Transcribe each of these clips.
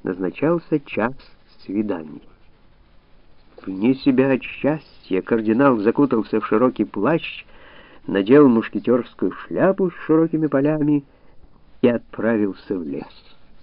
назначался час свиданий. Вне себя от счастья кардинал закутался в широкий плащ, надел мушкетерскую шляпу с широкими полями и отправился в лес.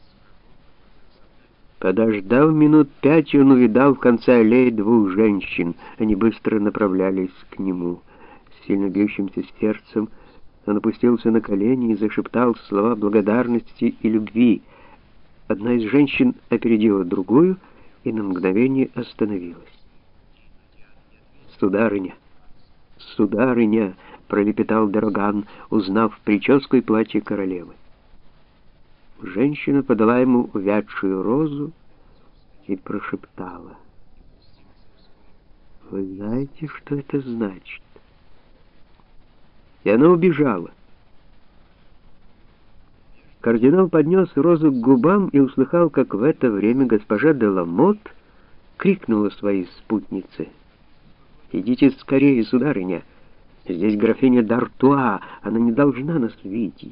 Подождав минут 5, он увидал в конце аллеи двух женщин. Они быстро направлялись к нему. С сильно бьющимся сердцем он опустился на колени и зашептал слова благодарности и любви. Одна из женщин опередила другую и на мгновение остановилась. «Сударыня, сударыня!» — пролепетал Дероган, узнав прическу и платье королевы. Женщина подала ему увядшую розу и прошептала: «Вы знаете, что это значит?» И она убежала. Кардинал поднес розу к губам и услыхал, как в это время госпожа де Ламот крикнула своей спутнице: «Идите скорее, сударыня! Здесь графиня д'Артуа, она не должна нас видеть!»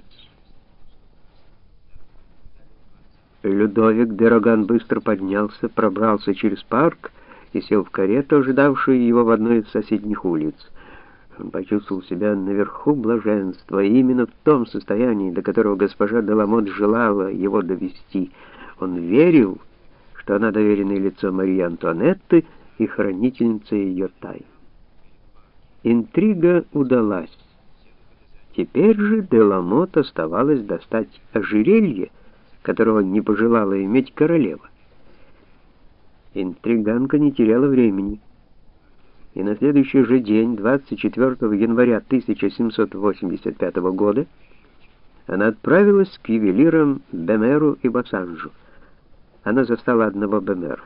Людовик де Роган быстро поднялся, пробрался через парк и сел в карету, ожидавшую его в одной из соседних улиц. Он почувствовал себя наверху блаженства, и именно в том состоянии, до которого госпожа де Ламот желала его довести. Он верил, что она доверенное лицо Марии Антуанетты и хранительница ее тайн. Интрига удалась. Теперь же де Ламот оставалось достать ожерелье, которого не пожелала иметь королева. Интриганка не теряла времени, и на следующий же день, 24 января 1785 года, она отправилась к ювелирам Бемеру и Бассанжу. Она застала одного Бемера.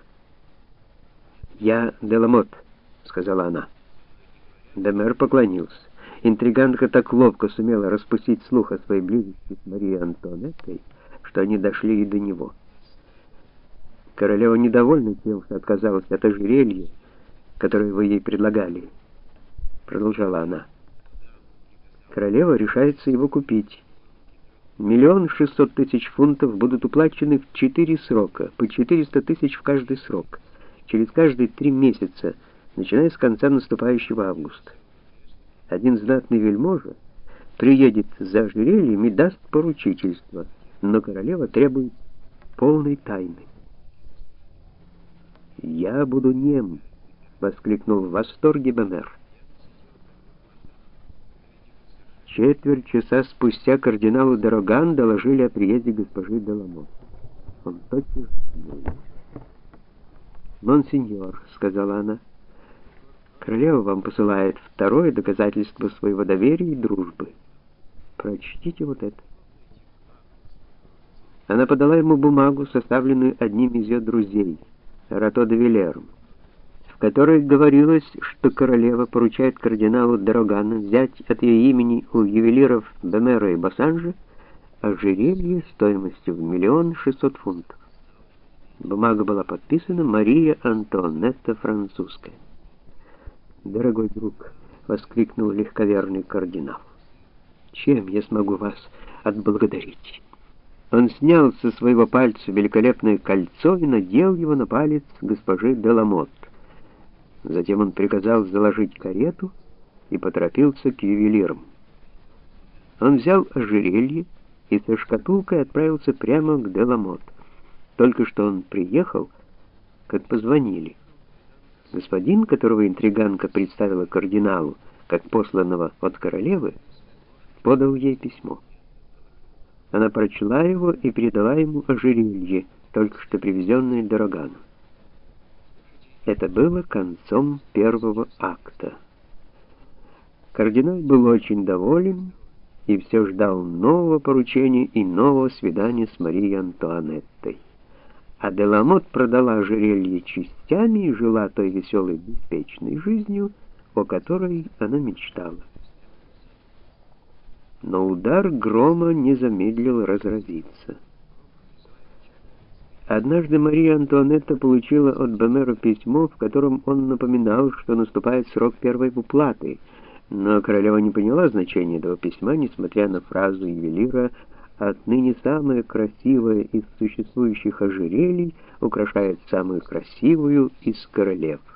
«Я де Ламот», — сказала она. Бемер поклонился. Интриганка так ловко сумела распустить слух о своей близости с Марией Антуанеттой, что они дошли и до него. Королева недовольна тем, что отказалась от ожерелья, которое вы ей предлагали, продолжала она. Королева решается его купить. 1 600 000 фунтов будут уплачены в 4 срока, по 400 000 в каждый срок, через каждые 3 месяца, начиная с конца наступающего августа. Один знатный вельможа приедет за ожерельем и даст поручительство, но королева требует полной тайны. «Я буду нем», — воскликнул в восторге Бемер. Четверть часа спустя кардиналу де Роган доложили о приезде госпожи де Ламот. Он тотчас вернулся. «Монсеньор», — сказала она, — «королева вам посылает второе доказательство своего доверия и дружбы. Прочтите вот это». Она подала ему бумагу, составленную одним из ее друзей, Рато де Вилером, в которой говорилось, что королева поручает кардиналу де Рогану взять от ее имени у ювелиров Бемера и Бассанжа ожерелье стоимостью в 1 600 000 фунтов. Бумага была подписана Мария Антуанетта Французская. «Дорогой друг», — воскликнул легковерный кардинал, — «чем я смогу вас отблагодарить?» Он снял со своего пальца великолепное кольцо и надел его на палец госпожи де Ламот. Затем он приказал заложить карету и поторопился к ювелирам. Он взял ожерелье и со шкатулкой отправился прямо к де Ламот. Только что он приехал, как позвонили. Господин, которого интриганка представила кардиналу как посланного от королевы, подал ей письмо. Она прочла его и передала ему ожерелье, только что привезенное де Рогану. Это было концом первого акта. Кардинал был очень доволен и все ждал нового поручения и нового свидания с Марией Антуанеттой. А де Ламот продала ожерелье частями и жила той веселой беспечной жизнью, о которой она мечтала. Но удар грома не замедлил разразиться. Однажды Мария Антуанетта получила от Бемера письмо, в котором он напоминал, что наступает срок первой уплаты, но королева не поняла значения этого письма, несмотря на фразу ювелира отныне самое красивое из существующих ожерелий украшает самую красивую из королев.